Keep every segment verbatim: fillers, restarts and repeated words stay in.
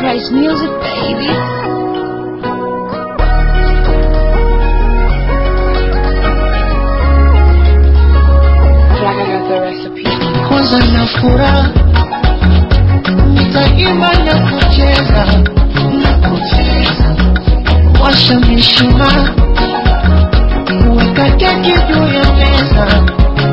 Price music, baby. Flag, I got the recipe. Kwanza na furaha nitaimba na kucheza na kucheza, washa mishumaa, weka keki juu ya meza,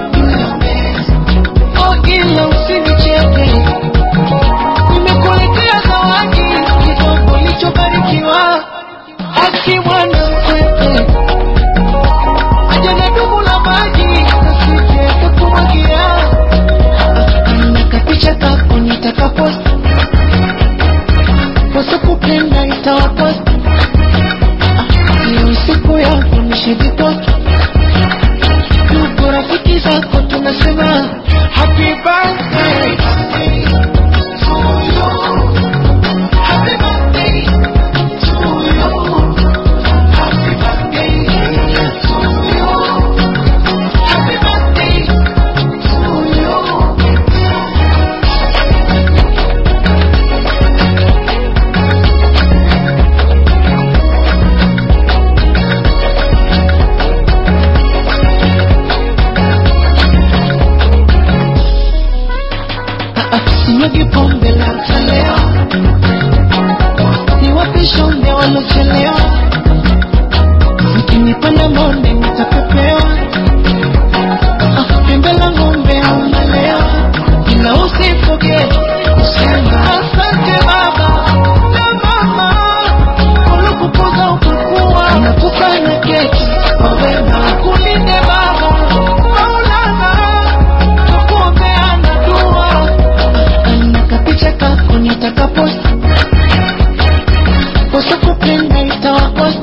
oh ila usinicheke, nimekuletea zawadi kidogo nilichobarikiwa, akiwa na mkwepe aje na dumu la maji nasije kukumwagia, nakapicha kako nitakapost wasipopenda itawapost, ni siku yako nishajitoka, tuko rafiki zako tunasema happy birthday to you, happy birthday to you, happy birthday to you, happy birthday to you. Sinyagi pombe la mchaleo, niwapisha unde walochelewa, mkinipanda monde nitapepewa, pembe la ngombe unalewa, ila usiforget kusema asante baba na mama, walikupoza ukakuwa nakufanya keki kwa wema, kulinde baba Maulana, tukuombea na dua, nakapicha kako nitakapost wasipopenda itawapost,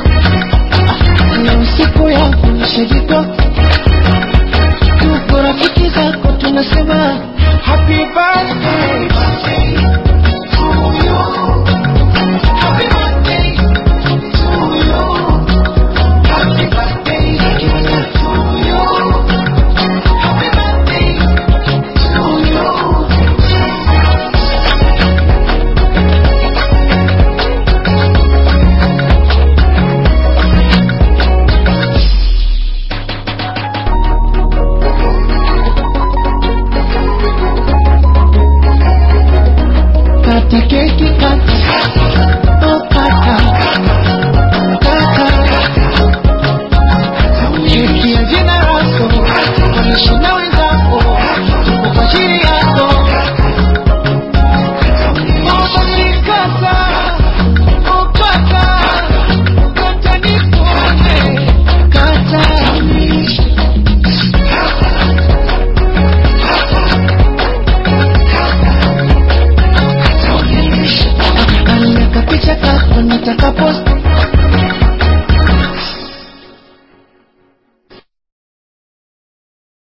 leo siku yako nishajitoka, tuko rafiki zako tunasema happy birthday to you, happy birthday to you, happy birthday to you, happy birthday to you. Kata keki kata, oh kata, kata, keki ya jina lako, wanishi na wenzako, tuko kwa ajili yako, oh basi kata, oh kata, kata nipone, kata, nakapicha kako